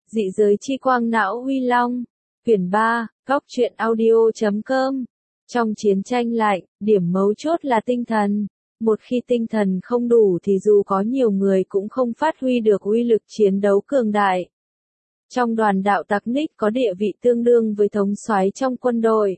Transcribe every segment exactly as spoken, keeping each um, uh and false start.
Dị giới chi quang não uy long. Quyển ba, góc truyện audio chấm com. Trong chiến tranh lạnh, điểm mấu chốt là tinh thần. Một khi tinh thần không đủ thì dù có nhiều người cũng không phát huy được uy lực chiến đấu cường đại. Trong đoàn đạo tặc Nick có địa vị tương đương với thống soái trong quân đội.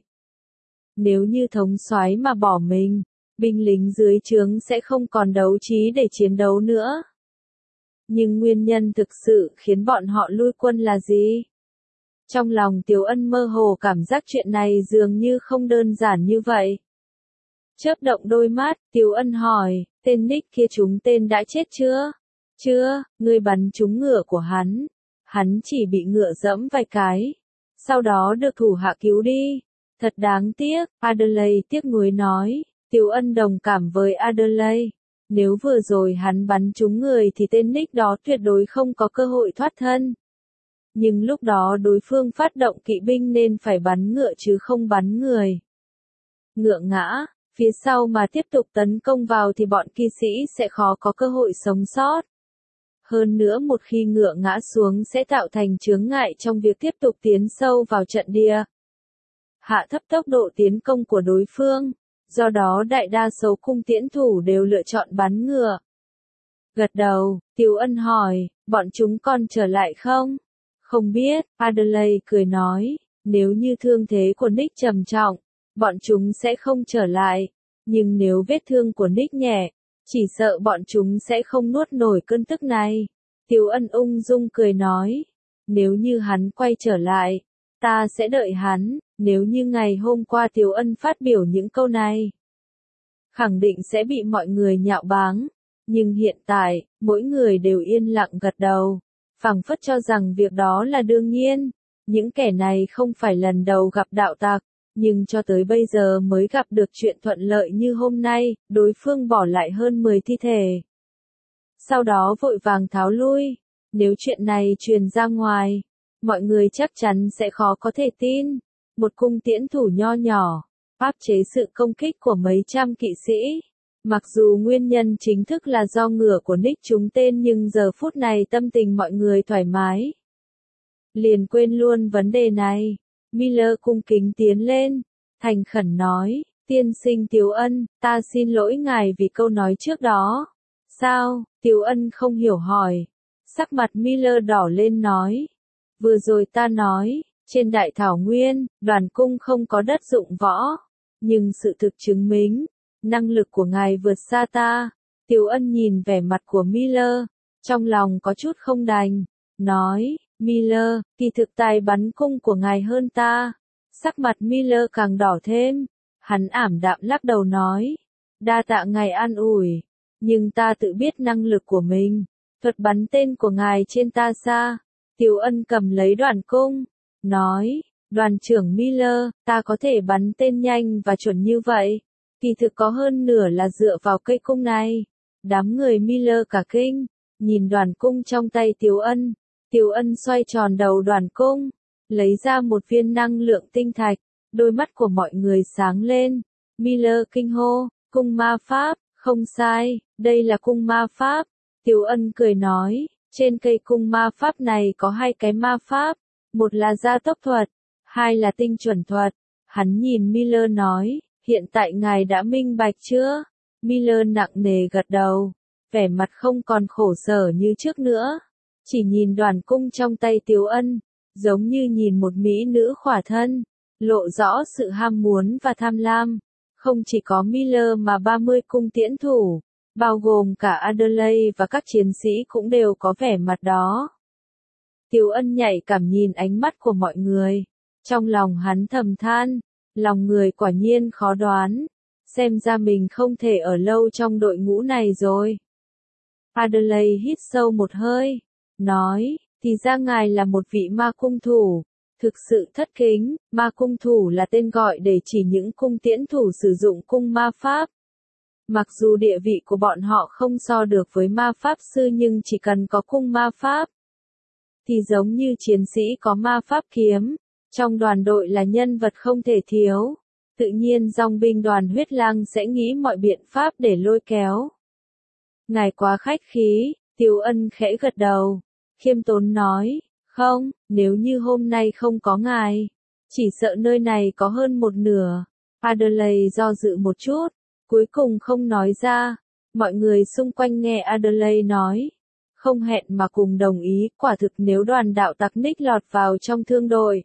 Nếu như thống soái mà bỏ mình, binh lính dưới trướng sẽ không còn đấu trí để chiến đấu nữa. Nhưng nguyên nhân thực sự khiến bọn họ lui quân là gì? Trong lòng Tiểu Ân mơ hồ cảm giác chuyện này dường như không đơn giản như vậy. Chớp động đôi mắt, Tiểu Ân hỏi, tên Nick kia trúng tên đã chết chưa? Chưa, ngươi bắn trúng ngựa của hắn. Hắn chỉ bị ngựa giẫm vài cái. Sau đó được thủ hạ cứu đi. Thật đáng tiếc, Adelaide tiếc nuối nói. Tiểu Ân đồng cảm với Adelaide. Nếu vừa rồi hắn bắn trúng người thì tên Nick đó tuyệt đối không có cơ hội thoát thân. Nhưng lúc đó đối phương phát động kỵ binh nên phải bắn ngựa chứ không bắn người. Ngựa ngã, phía sau mà tiếp tục tấn công vào thì bọn kỵ sĩ sẽ khó có cơ hội sống sót. Hơn nữa một khi ngựa ngã xuống sẽ tạo thành chướng ngại trong việc tiếp tục tiến sâu vào trận địa. Hạ thấp tốc độ tiến công của đối phương, do đó đại đa số cung tiễn thủ đều lựa chọn bắn ngựa. Gật đầu, Tiểu Ân hỏi, bọn chúng còn trở lại không? Không biết, Adelaide cười nói, nếu như thương thế của Nick trầm trọng, bọn chúng sẽ không trở lại, nhưng nếu vết thương của Nick nhẹ, chỉ sợ bọn chúng sẽ không nuốt nổi cơn tức này. Tiểu Ân ung dung cười nói, nếu như hắn quay trở lại, ta sẽ đợi hắn. Nếu như ngày hôm qua Tiểu Ân phát biểu những câu này, khẳng định sẽ bị mọi người nhạo báng, nhưng hiện tại, mỗi người đều yên lặng gật đầu, phảng phất cho rằng việc đó là đương nhiên. Những kẻ này không phải lần đầu gặp đạo tặc, nhưng cho tới bây giờ mới gặp được chuyện thuận lợi như hôm nay, đối phương bỏ lại hơn mười thi thể. Sau đó vội vàng tháo lui, nếu chuyện này truyền ra ngoài, mọi người chắc chắn sẽ khó có thể tin. Một cung tiễn thủ nho nhỏ, áp chế sự công kích của mấy trăm kỵ sĩ. Mặc dù nguyên nhân chính thức là do ngựa của Nick trúng tên nhưng giờ phút này tâm tình mọi người thoải mái. Liền quên luôn vấn đề này. Miller cung kính tiến lên, thành khẩn nói, tiên sinh Tiểu Ân, ta xin lỗi ngài vì câu nói trước đó. Sao? Tiểu Ân không hiểu hỏi. Sắc mặt Miller đỏ lên nói. Vừa rồi ta nói, trên đại thảo nguyên, đoàn cung không có đất dụng võ. Nhưng sự thực chứng minh, năng lực của ngài vượt xa ta. Tiểu Ân nhìn vẻ mặt của Miller, trong lòng có chút không đành, nói, Miller, kỳ thực tài bắn cung của ngài hơn ta. Sắc mặt Miller càng đỏ thêm, hắn ảm đạm lắc đầu nói, đa tạ ngài an ủi, nhưng ta tự biết năng lực của mình, thuật bắn tên của ngài trên ta xa. Tiểu Ân cầm lấy đoàn cung, nói, đoàn trưởng Miller, ta có thể bắn tên nhanh và chuẩn như vậy, kỳ thực có hơn nửa là dựa vào cây cung này. Đám người Miller cả kinh, nhìn đoàn cung trong tay Tiểu Ân. Tiểu Ân xoay tròn đầu đoàn cung, lấy ra một viên năng lượng tinh thạch, đôi mắt của mọi người sáng lên. Miller kinh hô, cung ma pháp, không sai, đây là cung ma pháp. Tiểu Ân cười nói, trên cây cung ma pháp này có hai cái ma pháp, một là gia tốc thuật, hai là tinh chuẩn thuật. Hắn nhìn Miller nói, hiện tại ngài đã minh bạch chưa? Miller nặng nề gật đầu, vẻ mặt không còn khổ sở như trước nữa. Chỉ nhìn đoàn cung trong tay Tiểu Ân, giống như nhìn một mỹ nữ khỏa thân, lộ rõ sự ham muốn và tham lam. Không chỉ có Miller mà ba mươi cung tiễn thủ, bao gồm cả Adelaide và các chiến sĩ cũng đều có vẻ mặt đó. Tiểu Ân nhạy cảm nhìn ánh mắt của mọi người, trong lòng hắn thầm than, lòng người quả nhiên khó đoán, xem ra mình không thể ở lâu trong đội ngũ này rồi. Adelaide hít sâu một hơi, nói, thì ra ngài là một vị ma cung thủ, thực sự thất kính. Ma cung thủ là tên gọi để chỉ những cung tiễn thủ sử dụng cung ma pháp. Mặc dù địa vị của bọn họ không so được với ma pháp sư nhưng chỉ cần có cung ma pháp, thì giống như chiến sĩ có ma pháp kiếm, trong đoàn đội là nhân vật không thể thiếu. Tự nhiên dòng binh đoàn huyết lang sẽ nghĩ mọi biện pháp để lôi kéo. Ngài quá khách khí, Tiểu Ân khẽ gật đầu, khiêm tốn nói, Không, nếu như hôm nay không có ngài, chỉ sợ nơi này có hơn một nửa. Adelaide do dự một chút, cuối cùng không nói ra. Mọi người xung quanh nghe Adelaide nói, không hẹn mà cùng đồng ý, quả thực nếu đoàn đạo tặc Nick lọt vào trong thương đội.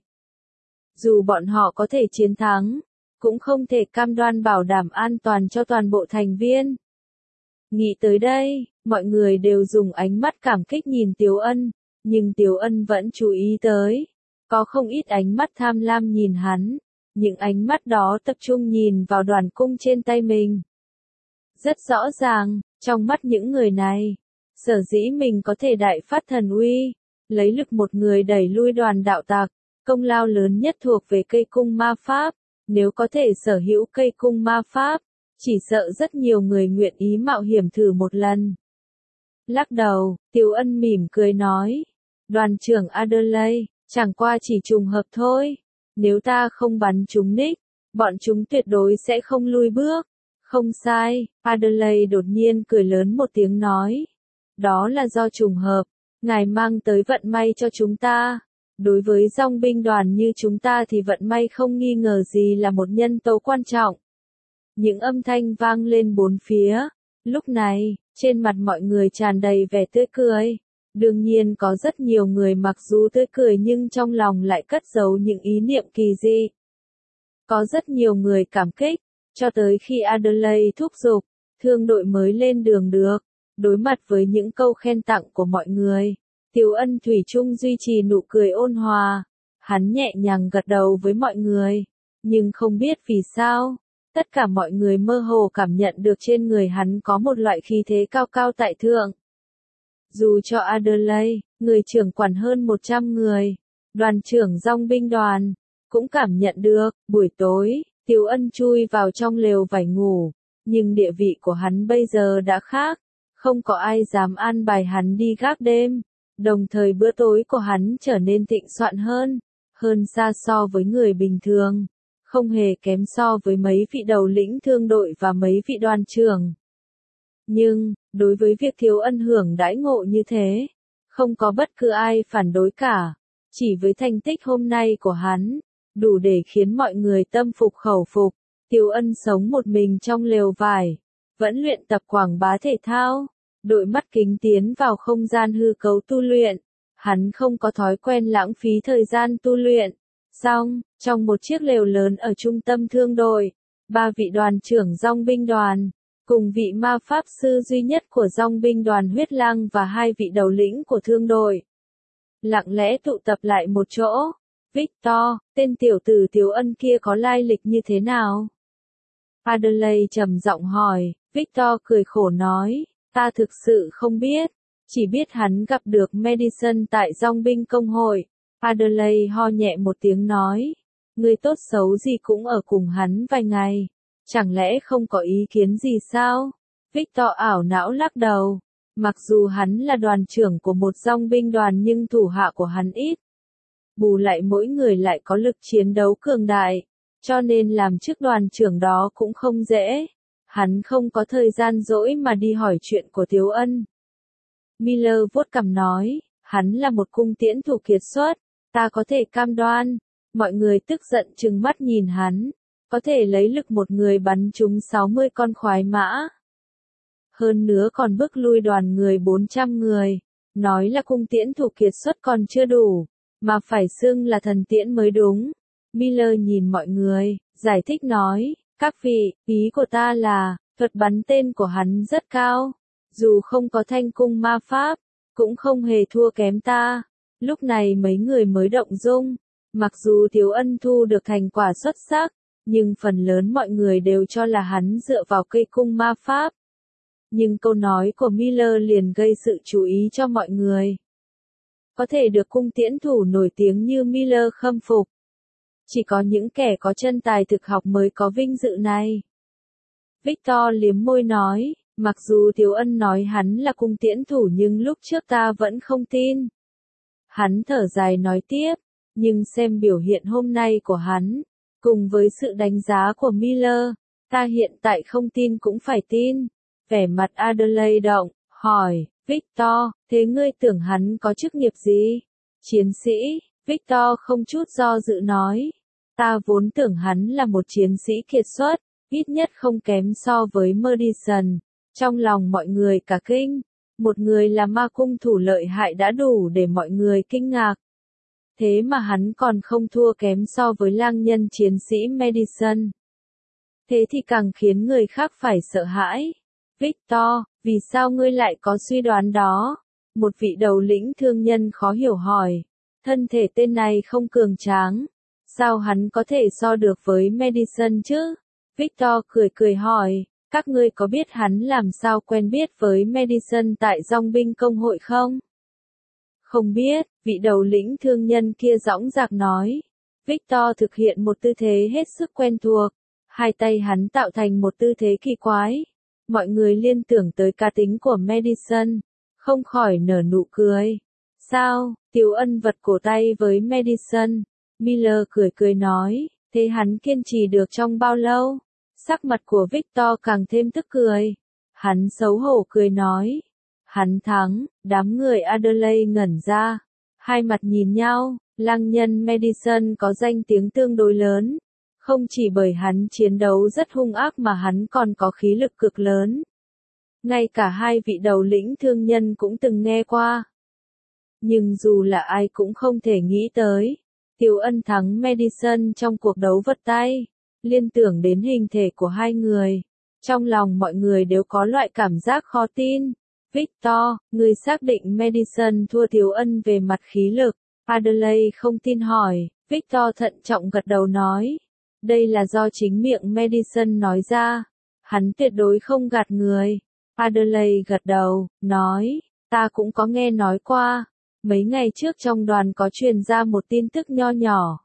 Dù bọn họ có thể chiến thắng, cũng không thể cam đoan bảo đảm an toàn cho toàn bộ thành viên. Nghĩ tới đây, mọi người đều dùng ánh mắt cảm kích nhìn Tiếu Ân, nhưng Tiếu Ân vẫn chú ý tới. Có không ít ánh mắt tham lam nhìn hắn, những ánh mắt đó tập trung nhìn vào đoàn cung trên tay mình. Rất rõ ràng, trong mắt những người này, sở dĩ mình có thể đại phát thần uy, lấy lực một người đẩy lui đoàn đạo tặc, công lao lớn nhất thuộc về cây cung ma pháp. Nếu có thể sở hữu cây cung ma pháp, chỉ sợ rất nhiều người nguyện ý mạo hiểm thử một lần. Lắc đầu, Tiếu Ân mỉm cười nói, đoàn trưởng Adelaide, chẳng qua chỉ trùng hợp thôi. Nếu ta không bắn chúng Nick, bọn chúng tuyệt đối sẽ không lui bước. Không sai, Adelaide đột nhiên cười lớn một tiếng nói. Đó là do trùng hợp, ngài mang tới vận may cho chúng ta. Đối với dòng binh đoàn như chúng ta thì vận may không nghi ngờ gì là một nhân tố quan trọng. Những âm thanh vang lên bốn phía. Lúc này, trên mặt mọi người tràn đầy vẻ tươi cười. Đương nhiên có rất nhiều người mặc dù tươi cười nhưng trong lòng lại cất giấu những ý niệm kỳ dị. Có rất nhiều người cảm kích, cho tới khi Adelaide thúc giục, thương đội mới lên đường được. Đối mặt với những câu khen tặng của mọi người, Tiếu Ân thủy chung duy trì nụ cười ôn hòa. Hắn nhẹ nhàng gật đầu với mọi người, nhưng không biết vì sao, tất cả mọi người mơ hồ cảm nhận được trên người hắn có một loại khí thế cao cao tại thượng. Dù cho Adelaide, người trưởng quản hơn một trăm người, đoàn trưởng dòng binh đoàn, cũng cảm nhận được. Buổi tối, Tiếu Ân chui vào trong lều vải ngủ, nhưng địa vị của hắn bây giờ đã khác, không có ai dám an bài hắn đi gác đêm. Đồng thời bữa tối của hắn trở nên thịnh soạn hơn, hơn xa so với người bình thường, không hề kém so với mấy vị đầu lĩnh thương đội và mấy vị đoàn trưởng. Nhưng, đối với việc Tiếu Ân hưởng đãi ngộ như thế, không có bất cứ ai phản đối cả. Chỉ với thành tích hôm nay của hắn, đủ để khiến mọi người tâm phục khẩu phục. Tiếu Ân sống một mình trong lều vải, vẫn luyện tập quảng bá thể thao, đội mắt kính tiến vào không gian hư cấu tu luyện. Hắn không có thói quen lãng phí thời gian tu luyện. Xong, trong một chiếc lều lớn ở trung tâm thương đội, ba vị đoàn trưởng dòng binh đoàn, cùng vị ma pháp sư duy nhất của dòng binh đoàn huyết lang và hai vị đầu lĩnh của thương đội, lặng lẽ tụ tập lại một chỗ. Victor, tên tiểu tử Tiếu Ân kia có lai lịch như thế nào? Adelaide trầm giọng hỏi. Victor cười khổ nói, ta thực sự không biết, chỉ biết hắn gặp được Madison tại dòng binh công hội. Adelaide ho nhẹ một tiếng nói, người tốt xấu gì cũng ở cùng hắn vài ngày, chẳng lẽ không có ý kiến gì sao? Victor ảo não lắc đầu, mặc dù hắn là đoàn trưởng của một dòng binh đoàn nhưng thủ hạ của hắn ít. Bù lại mỗi người lại có lực chiến đấu cường đại, cho nên làm chức đoàn trưởng đó cũng không dễ. Hắn không có thời gian rỗi mà đi hỏi chuyện của Tiếu Ân. Miller vuốt cằm nói, hắn là một cung tiễn thủ kiệt xuất, ta có thể cam đoan. Mọi người tức giận trừng mắt nhìn hắn, có thể lấy lực một người bắn trúng sáu mươi con khoái mã. Hơn nữa còn bước lui đoàn người bốn trăm người, nói là cung tiễn thủ kiệt xuất còn chưa đủ, mà phải xưng là thần tiễn mới đúng. Miller nhìn mọi người, giải thích nói, các vị, ý của ta là, thuật bắn tên của hắn rất cao, dù không có thanh cung ma pháp, cũng không hề thua kém ta. Lúc này mấy người mới động dung, mặc dù Tiếu Ân thu được thành quả xuất sắc, nhưng phần lớn mọi người đều cho là hắn dựa vào cây cung ma pháp. Nhưng câu nói của Miller liền gây sự chú ý cho mọi người. Có thể được cung tiễn thủ nổi tiếng như Miller khâm phục. Chỉ có những kẻ có chân tài thực học mới có vinh dự này. Victor liếm môi nói, mặc dù Tiếu Ân nói hắn là cung tiễn thủ nhưng lúc trước ta vẫn không tin. Hắn thở dài nói tiếp, nhưng xem biểu hiện hôm nay của hắn, cùng với sự đánh giá của Miller, ta hiện tại không tin cũng phải tin. Vẻ mặt Adelaide động, hỏi, Victor, thế ngươi tưởng hắn có chức nghiệp gì? Chiến sĩ, Victor không chút do dự nói. Ta vốn tưởng hắn là một chiến sĩ kiệt xuất, ít nhất không kém so với Madison. Trong lòng mọi người cả kinh, một người là ma cung thủ lợi hại đã đủ để mọi người kinh ngạc. Thế mà hắn còn không thua kém so với lang nhân chiến sĩ Madison. Thế thì càng khiến người khác phải sợ hãi. Victor, vì sao ngươi lại có suy đoán đó? Một vị đầu lĩnh thương nhân khó hiểu hỏi. Thân thể tên này không cường tráng. Sao hắn có thể so được với Madison chứ? Victor cười cười hỏi. Các ngươi có biết hắn làm sao quen biết với Madison tại dòng binh công hội không? Không biết, vị đầu lĩnh thương nhân kia dõng dạc nói. Victor thực hiện một tư thế hết sức quen thuộc. Hai tay hắn tạo thành một tư thế kỳ quái. Mọi người liên tưởng tới cá tính của Madison. Không khỏi nở nụ cười. Sao, Tiếu Ân vật cổ tay với Madison. Miller cười cười nói. Thế hắn kiên trì được trong bao lâu? Sắc mặt của Victor càng thêm tức cười. Hắn xấu hổ cười nói. Hắn thắng, đám người Adelaide ngẩn ra. Hai mặt nhìn nhau, lang nhân Madison có danh tiếng tương đối lớn. Không chỉ bởi hắn chiến đấu rất hung ác mà hắn còn có khí lực cực lớn. Ngay cả hai vị đầu lĩnh thương nhân cũng từng nghe qua. Nhưng dù là ai cũng không thể nghĩ tới. Tiếu Ân thắng Madison trong cuộc đấu vật tay. Liên tưởng đến hình thể của hai người. Trong lòng mọi người đều có loại cảm giác khó tin. Victor, người xác định Madison thua Tiếu Ân về mặt khí lực. Adelaide không tin hỏi. Victor thận trọng gật đầu nói. Đây là do chính miệng Madison nói ra. Hắn tuyệt đối không gạt người. Adelaide gật đầu, nói. Ta cũng có nghe nói qua. Mấy ngày trước trong đoàn có truyền ra một tin tức nho nhỏ.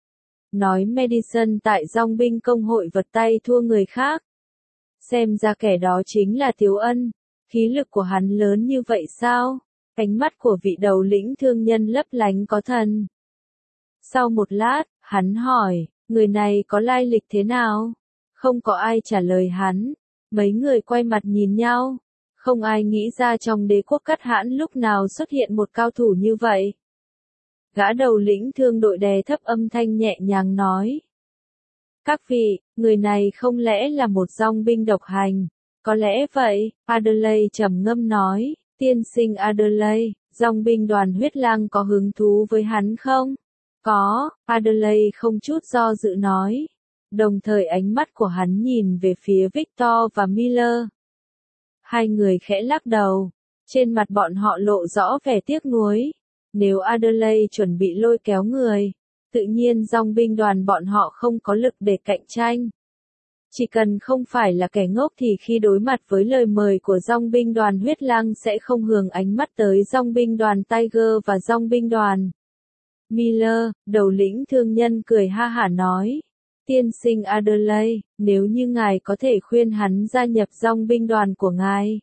Nói Madison tại dòng binh công hội vật tay thua người khác. Xem ra kẻ đó chính là Tiếu Ân. Khí lực của hắn lớn như vậy sao? Ánh mắt của vị đầu lĩnh thương nhân lấp lánh có thần. Sau một lát, hắn hỏi, người này có lai lịch thế nào? Không có ai trả lời hắn. Mấy người quay mặt nhìn nhau. Không ai nghĩ ra trong đế quốc Cát Hãn lúc nào xuất hiện một cao thủ như vậy. Gã đầu lĩnh thương đội đè thấp âm thanh nhẹ nhàng nói. Các vị, người này không lẽ là một dòng binh độc hành? Có lẽ vậy, Adelaide trầm ngâm nói. Tiên sinh Adelaide, dòng binh đoàn huyết lang có hứng thú với hắn không? Có, Adelaide không chút do dự nói. Đồng thời ánh mắt của hắn nhìn về phía Victor và Miller. Hai người khẽ lắc đầu. Trên mặt bọn họ lộ rõ vẻ tiếc nuối. Nếu Adelaide chuẩn bị lôi kéo người, tự nhiên dòng binh đoàn bọn họ không có lực để cạnh tranh. Chỉ cần không phải là kẻ ngốc thì khi đối mặt với lời mời của dòng binh đoàn huyết lang sẽ không hướng ánh mắt tới dòng binh đoàn Tiger và dòng binh đoàn. Miller, đầu lĩnh thương nhân cười ha hả nói. Tiên sinh Adelaide, nếu như ngài có thể khuyên hắn gia nhập dòng binh đoàn của ngài.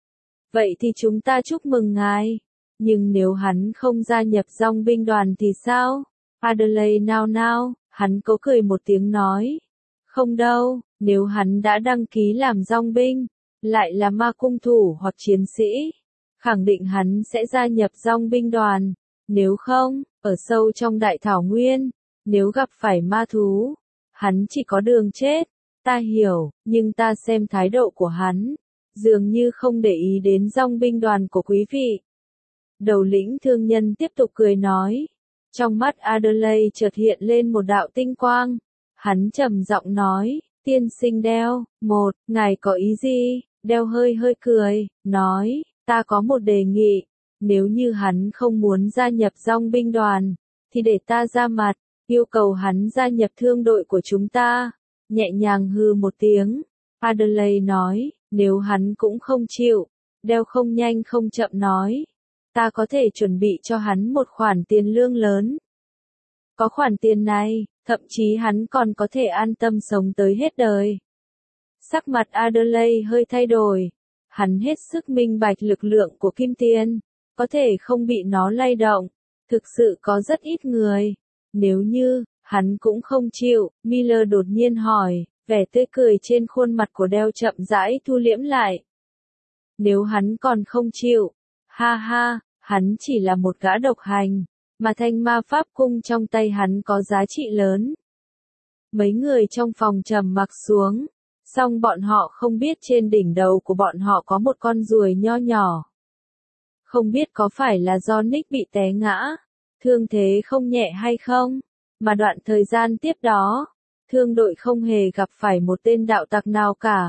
Vậy thì chúng ta chúc mừng ngài. Nhưng nếu hắn không gia nhập dòng binh đoàn thì sao? Adelaide nao nao, hắn cố cười một tiếng nói. Không đâu, nếu hắn đã đăng ký làm dòng binh, lại là ma cung thủ hoặc chiến sĩ, khẳng định hắn sẽ gia nhập dòng binh đoàn. Nếu không, ở sâu trong đại thảo nguyên, nếu gặp phải ma thú, hắn chỉ có đường chết. Ta hiểu, nhưng ta xem thái độ của hắn, dường như không để ý đến dòng binh đoàn của quý vị. Đầu lĩnh thương nhân tiếp tục cười nói. Trong mắt Adelaide chợt hiện lên một đạo tinh quang. Hắn trầm giọng nói, tiên sinh Đeo, một, ngài có ý gì? Đeo hơi hơi cười, nói, ta có một đề nghị. Nếu như hắn không muốn gia nhập dòng binh đoàn, thì để ta ra mặt, yêu cầu hắn gia nhập thương đội của chúng ta. Nhẹ nhàng hừ một tiếng. Adelaide nói, nếu hắn cũng không chịu. Đeo không nhanh không chậm nói. Ta có thể chuẩn bị cho hắn một khoản tiền lương lớn. Có khoản tiền này, thậm chí hắn còn có thể an tâm sống tới hết đời. Sắc mặt Adelaide hơi thay đổi. Hắn hết sức minh bạch lực lượng của kim tiền. Có thể không bị nó lay động. Thực sự có rất ít người. Nếu như, hắn cũng không chịu, Miller đột nhiên hỏi, vẻ tươi cười trên khuôn mặt của Đeo chậm rãi thu liễm lại. Nếu hắn còn không chịu, ha ha, hắn chỉ là một gã độc hành. mà thanh ma pháp cung trong tay hắn có giá trị lớn. Mấy người trong phòng trầm mặc xuống, song bọn họ không biết trên đỉnh đầu của bọn họ có một con ruồi nho nhỏ. Không biết có phải là do Nick bị té ngã, thương thế không nhẹ hay không, mà đoạn thời gian tiếp đó, thương đội không hề gặp phải một tên đạo tặc nào cả.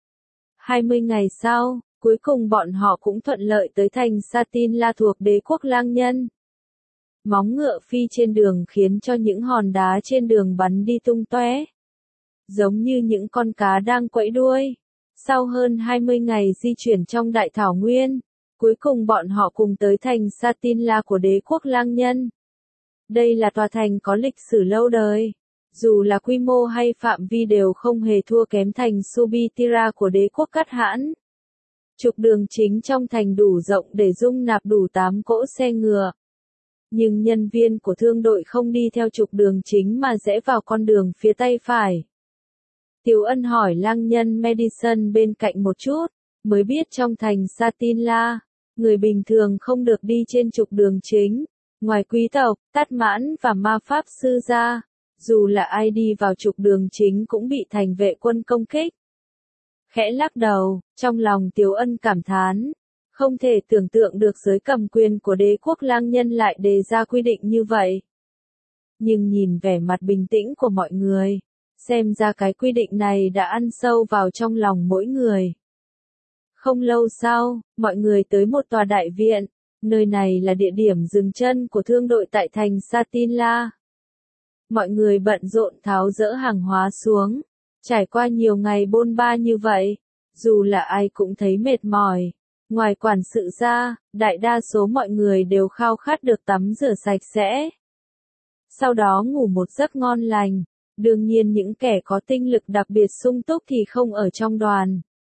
hai mươi ngày sau, cuối cùng bọn họ cũng thuận lợi tới thành Satinla thuộc đế quốc lang nhân. Móng ngựa phi trên đường khiến cho những hòn đá trên đường bắn đi tung tóe, giống như những con cá đang quẫy đuôi. Sau hơn hai mươi ngày di chuyển trong đại thảo nguyên, cuối cùng bọn họ cùng tới thành Satinla của đế quốc lang nhân. Đây là tòa thành có lịch sử lâu đời, dù là quy mô hay phạm vi đều không hề thua kém thành Subitira của đế quốc Cát Hãn. Trục đường chính trong thành đủ rộng để dung nạp đủ tám cỗ xe ngựa. Nhưng nhân viên của thương đội không đi theo trục đường chính mà rẽ vào con đường phía tay phải. Tiếu Ân hỏi lang nhân Madison bên cạnh một chút, mới biết trong thành Satinla, người bình thường không được đi trên trục đường chính, ngoài quý tộc, tát mãn và ma pháp sư ra, dù là ai đi vào trục đường chính cũng bị thành vệ quân công kích. Khẽ lắc đầu, trong lòng Tiếu Ân cảm thán, không thể tưởng tượng được giới cầm quyền của đế quốc lang nhân lại đề ra quy định như vậy. Nhưng nhìn vẻ mặt bình tĩnh của mọi người, xem ra cái quy định này đã ăn sâu vào trong lòng mỗi người. Không lâu sau, mọi người tới một tòa đại viện, nơi này là địa điểm dừng chân của thương đội tại thành Satinla. Mọi người bận rộn tháo dỡ hàng hóa xuống, trải qua nhiều ngày bôn ba như vậy, dù là ai cũng thấy mệt mỏi. Ngoài quản sự ra, đại đa số mọi người đều khao khát được tắm rửa sạch sẽ. Sau đó ngủ một giấc ngon lành, đương nhiên những kẻ có tinh lực đặc biệt sung túc thì không ở trong đoàn.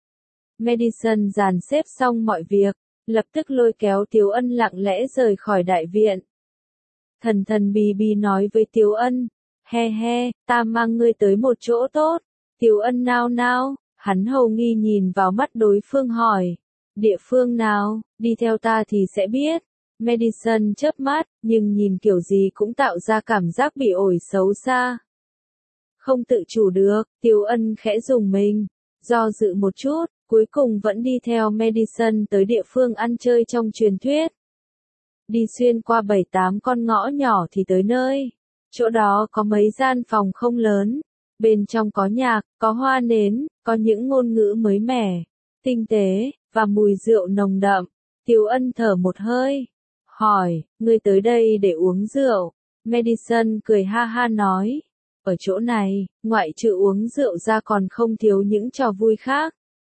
Madison dàn xếp xong mọi việc, lập tức lôi kéo Tiếu Ân lặng lẽ rời khỏi đại viện. Thần thần bì bì nói với Tiếu Ân, he he, ta mang ngươi tới một chỗ tốt. Tiếu Ân nao nao, hắn hầu nghi nhìn vào mắt đối phương hỏi, địa phương nào, đi theo ta thì sẽ biết. Madison chớp mắt, nhưng nhìn kiểu gì cũng tạo ra cảm giác bị ổi xấu xa. Không tự chủ được, Tiếu Ân khẽ dùng mình, do dự một chút, cuối cùng vẫn đi theo Madison tới địa phương ăn chơi trong truyền thuyết. Đi xuyên qua bảy tám con ngõ nhỏ thì tới nơi. Chỗ đó có mấy gian phòng không lớn, bên trong có nhạc, có hoa nến, có những ngôn ngữ mới mẻ, tinh tế, và mùi rượu nồng đậm. Tiếu Ân thở một hơi, hỏi, ngươi tới đây để uống rượu. Madison cười ha ha nói, ở chỗ này, ngoại trừ uống rượu ra còn không thiếu những trò vui khác.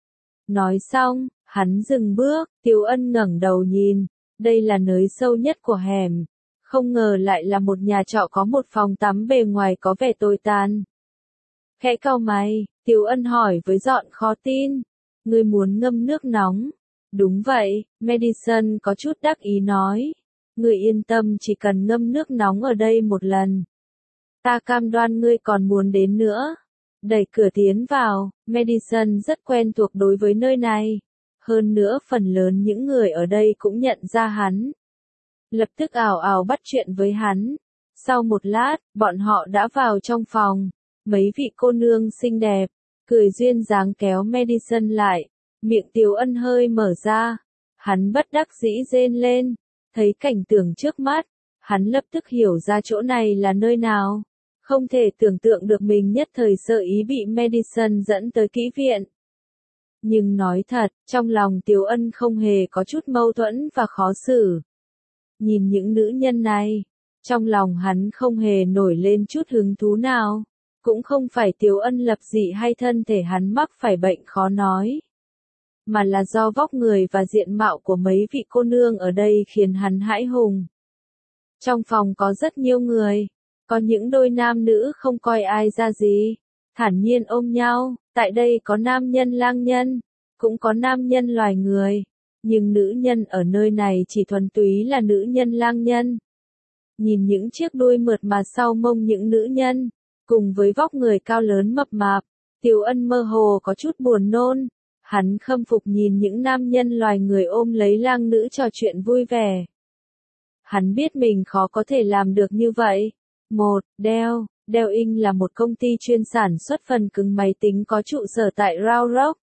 Nói xong, hắn dừng bước, Tiếu Ân ngẩng đầu nhìn, đây là nơi sâu nhất của hẻm, không ngờ lại là một nhà trọ có một phòng tắm bề ngoài có vẻ tồi tàn. Khẽ cau mày, Tiếu Ân hỏi với giọng khó tin, ngươi muốn ngâm nước nóng? Đúng vậy, Madison có chút đắc ý nói, ngươi yên tâm chỉ cần ngâm nước nóng ở đây một lần. Ta cam đoan ngươi còn muốn đến nữa. Đẩy cửa tiến vào, Madison rất quen thuộc đối với nơi này. Hơn nữa phần lớn những người ở đây cũng nhận ra hắn. Lập tức ào ào bắt chuyện với hắn. Sau một lát, bọn họ đã vào trong phòng. Mấy vị cô nương xinh đẹp, cười duyên dáng kéo Madison lại. Miệng Tiếu Ân hơi mở ra. Hắn bất đắc dĩ rên lên. Thấy cảnh tượng trước mắt, hắn lập tức hiểu ra chỗ này là nơi nào. Không thể tưởng tượng được mình nhất thời sơ ý bị Madison dẫn tới kỹ viện. Nhưng nói thật, trong lòng Tiếu Ân không hề có chút mâu thuẫn và khó xử. Nhìn những nữ nhân này, trong lòng hắn không hề nổi lên chút hứng thú nào. Cũng không phải Tiếu Ân lập dị hay thân thể hắn mắc phải bệnh khó nói. Mà là do vóc người và diện mạo của mấy vị cô nương ở đây khiến hắn hãi hùng. Trong phòng có rất nhiều người. Có những đôi nam nữ không coi ai ra gì, thản nhiên ôm nhau, tại đây có nam nhân lang nhân, cũng có nam nhân loài người, nhưng nữ nhân ở nơi này chỉ thuần túy là nữ nhân lang nhân. Nhìn những chiếc đuôi mượt mà sau mông những nữ nhân, cùng với vóc người cao lớn mập mạp, Tiếu Ân mơ hồ có chút buồn nôn, hắn khâm phục nhìn những nam nhân loài người ôm lấy lang nữ trò chuyện vui vẻ. Hắn biết mình khó có thể làm được như vậy. một. Dell. Dell Incorporated là một công ty chuyên sản xuất phần cứng máy tính có trụ sở tại Round Rock,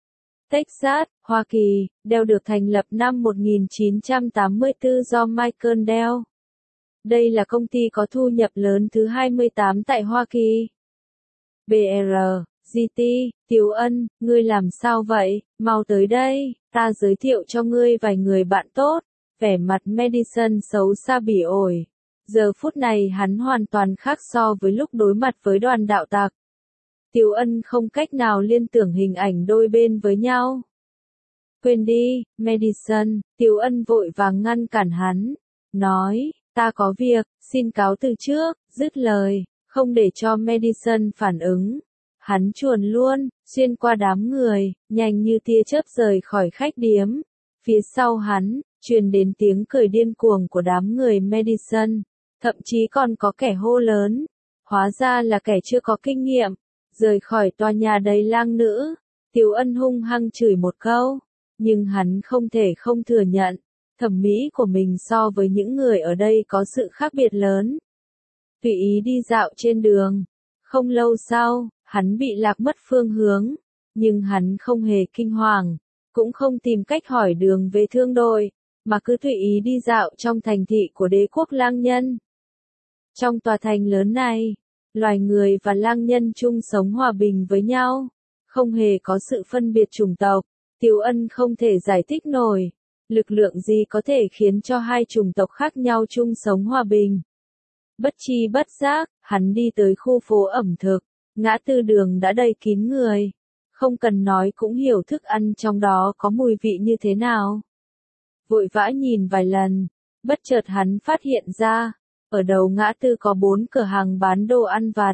Texas, Hoa Kỳ. Dell được thành lập năm một nghìn chín trăm tám mươi tư do Michael Dell. Đây là công ty có thu nhập lớn thứ hai mươi tám tại Hoa Kỳ. bê rờ, giê tê, Tiếu Ân, ngươi làm sao vậy, mau tới đây, ta giới thiệu cho ngươi vài người bạn tốt. Vẻ mặt Madison xấu xa bỉ ổi. Giờ phút này hắn hoàn toàn khác so với lúc đối mặt với đoàn đạo tặc. Tiếu Ân không cách nào liên tưởng hình ảnh đôi bên với nhau. Quên đi, Madison, Tiếu Ân vội vàng ngăn cản hắn. Nói, ta có việc, xin cáo từ trước, dứt lời, không để cho Madison phản ứng. Hắn chuồn luôn, xuyên qua đám người, nhanh như tia chớp rời khỏi khách điếm. Phía sau hắn, truyền đến tiếng cười điên cuồng của đám người Madison, thậm chí còn có kẻ hô lớn. Hóa ra là kẻ chưa có kinh nghiệm. Rời khỏi tòa nhà đầy lang nữ, Tiếu Ân hung hăng chửi một câu, nhưng hắn không thể không thừa nhận, thẩm mỹ của mình so với những người ở đây có sự khác biệt lớn. Tùy ý đi dạo trên đường, không lâu sau, hắn bị lạc mất phương hướng, nhưng hắn không hề kinh hoàng, cũng không tìm cách hỏi đường về thương đội, mà cứ tùy ý đi dạo trong thành thị của đế quốc lang nhân. Trong tòa thành lớn này, loài người và lang nhân chung sống hòa bình với nhau, không hề có sự phân biệt chủng tộc. Tiếu Ân không thể giải thích nổi, lực lượng gì có thể khiến cho hai chủng tộc khác nhau chung sống hòa bình. Bất chi bất giác, hắn đi tới khu phố ẩm thực, ngã tư đường đã đầy kín người. Không cần nói cũng hiểu thức ăn trong đó có mùi vị như thế nào. Vội vã nhìn vài lần, bất chợt hắn phát hiện ra, ở đầu ngã tư có bốn cửa hàng bán đồ ăn vặt.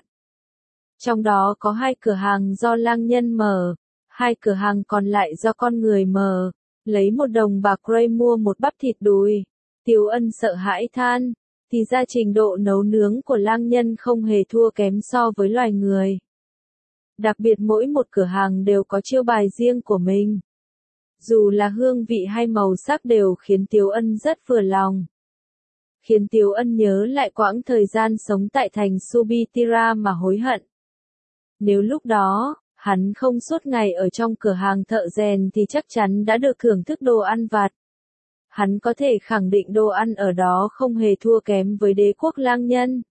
Trong đó có hai cửa hàng do lang nhân mở, hai cửa hàng còn lại do con người mở. Lấy một đồng bạc Gray mua một bắp thịt đùi. Tiếu Ân sợ hãi than, thì ra trình độ nấu nướng của lang nhân không hề thua kém so với loài người. Đặc biệt mỗi một cửa hàng đều có chiêu bài riêng của mình. Dù là hương vị hay màu sắc đều khiến Tiếu Ân rất vừa lòng. Khiến Tiếu Ân nhớ lại quãng thời gian sống tại thành Subitira mà hối hận. Nếu lúc đó, hắn không suốt ngày ở trong cửa hàng thợ rèn thì chắc chắn đã được thưởng thức đồ ăn vặt. Hắn có thể khẳng định đồ ăn ở đó không hề thua kém với đế quốc lang nhân.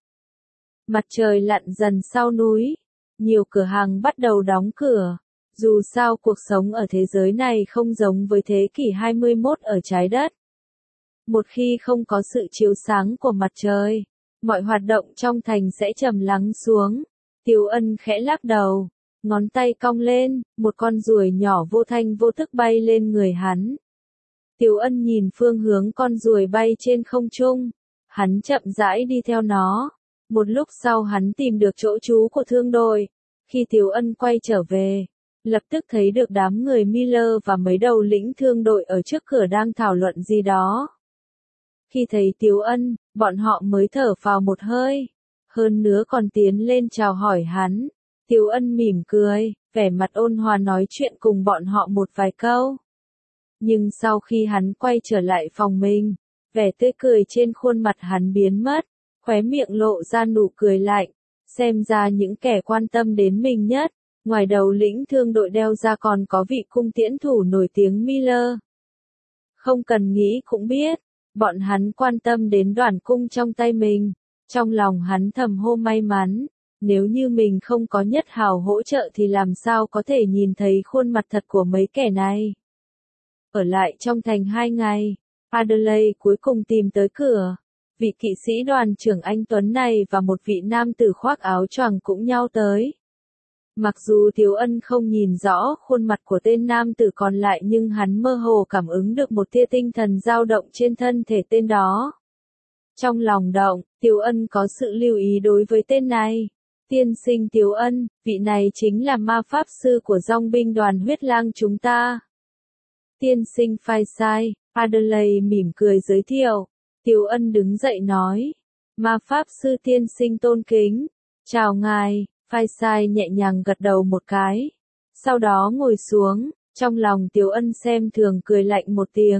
Mặt trời lặn dần sau núi, nhiều cửa hàng bắt đầu đóng cửa. Dù sao cuộc sống ở thế giới này không giống với thế kỷ hai mươi mốt ở trái đất. Một khi không có sự chiếu sáng của mặt trời, mọi hoạt động trong thành sẽ trầm lắng xuống. Tiếu Ân khẽ lắc đầu, ngón tay cong lên, một con ruồi nhỏ vô thanh vô thức bay lên người hắn. Tiếu Ân nhìn phương hướng con ruồi bay trên không trung, hắn chậm rãi đi theo nó. Một lúc sau hắn tìm được chỗ trú của thương đội. Khi Tiếu Ân quay trở về, lập tức thấy được đám người Miller và mấy đầu lĩnh thương đội ở trước cửa đang thảo luận gì đó. Khi thấy Tiếu Ân, bọn họ mới thở phào một hơi, hơn nữa còn tiến lên chào hỏi hắn. Tiếu Ân mỉm cười, vẻ mặt ôn hòa nói chuyện cùng bọn họ một vài câu. Nhưng sau khi hắn quay trở lại phòng mình, vẻ tươi cười trên khuôn mặt hắn biến mất, khóe miệng lộ ra nụ cười lạnh, xem ra những kẻ quan tâm đến mình nhất, ngoài đầu lĩnh thương đội đeo ra còn có vị cung tiễn thủ nổi tiếng Miller. Không cần nghĩ cũng biết, bọn hắn quan tâm đến đoàn cung trong tay mình, trong lòng hắn thầm hô may mắn, nếu như mình không có nhất hào hỗ trợ thì làm sao có thể nhìn thấy khuôn mặt thật của mấy kẻ này. Ở lại trong thành hai ngày, Adelaide cuối cùng tìm tới cửa. Vị kỵ sĩ đoàn trưởng anh Tuấn này và một vị nam tử khoác áo choàng cũng nhau tới. Mặc dù Tiếu Ân không nhìn rõ khuôn mặt của tên nam tử còn lại nhưng hắn mơ hồ cảm ứng được một tia tinh thần dao động trên thân thể tên đó. Trong lòng động, Tiếu Ân có sự lưu ý đối với tên này. Tiên sinh Tiếu Ân, vị này chính là ma pháp sư của dòng binh đoàn huyết lang chúng ta. Tiên sinh Faisal, Adelaide mỉm cười giới thiệu. Tiếu Ân đứng dậy nói. Ma pháp sư tiên sinh tôn kính. Chào ngài, Faisal nhẹ nhàng gật đầu một cái. Sau đó ngồi xuống, trong lòng Tiếu Ân xem thường cười lạnh một tiếng.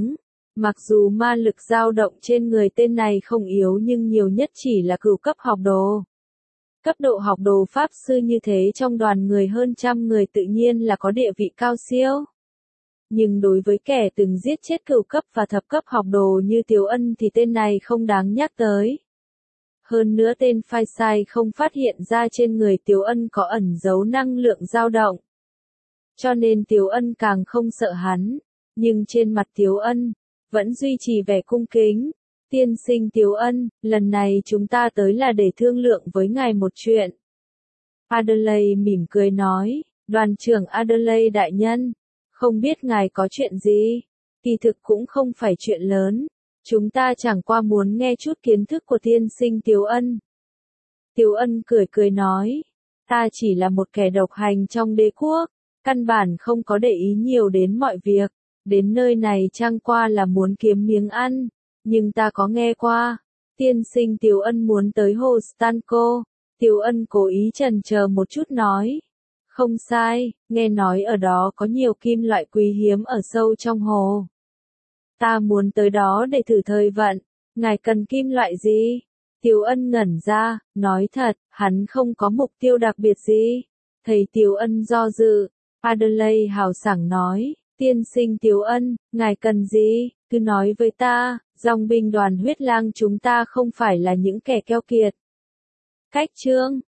Mặc dù ma lực dao động trên người tên này không yếu nhưng nhiều nhất chỉ là cửu cấp học đồ. Cấp độ học đồ pháp sư như thế trong đoàn người hơn trăm người tự nhiên là có địa vị cao siêu. Nhưng đối với kẻ từng giết chết cửu cấp và thập cấp học đồ như Tiếu Ân thì tên này không đáng nhắc tới. Hơn nữa tên phai sai không phát hiện ra trên người Tiếu Ân có ẩn giấu năng lượng dao động. Cho nên Tiếu Ân càng không sợ hắn, nhưng trên mặt Tiếu Ân vẫn duy trì vẻ cung kính. Tiên sinh Tiếu Ân, lần này chúng ta tới là để thương lượng với ngài một chuyện. Adelaide mỉm cười nói, đoàn trưởng Adelaide đại nhân, không biết ngài có chuyện gì? Kỳ thực cũng không phải chuyện lớn, chúng ta chẳng qua muốn nghe chút kiến thức của tiên sinh Tiếu Ân. Tiếu Ân cười cười nói, ta chỉ là một kẻ độc hành trong đế quốc, căn bản không có để ý nhiều đến mọi việc, đến nơi này chẳng qua là muốn kiếm miếng ăn. Nhưng ta có nghe qua, tiên sinh Tiếu Ân muốn tới hồ Stanco. Tiếu Ân cố ý chần chờ một chút nói. Không sai, nghe nói ở đó có nhiều kim loại quý hiếm ở sâu trong hồ. Ta muốn tới đó để thử thời vận, ngài cần kim loại gì? Tiếu Ân ngẩn ra, nói thật, hắn không có mục tiêu đặc biệt gì. Thầy Tiếu Ân do dự, Adelaide hào sảng nói, tiên sinh Tiếu Ân, ngài cần gì? Cứ nói với ta, dòng binh đoàn huyết lang chúng ta không phải là những kẻ keo kiệt. Cách chương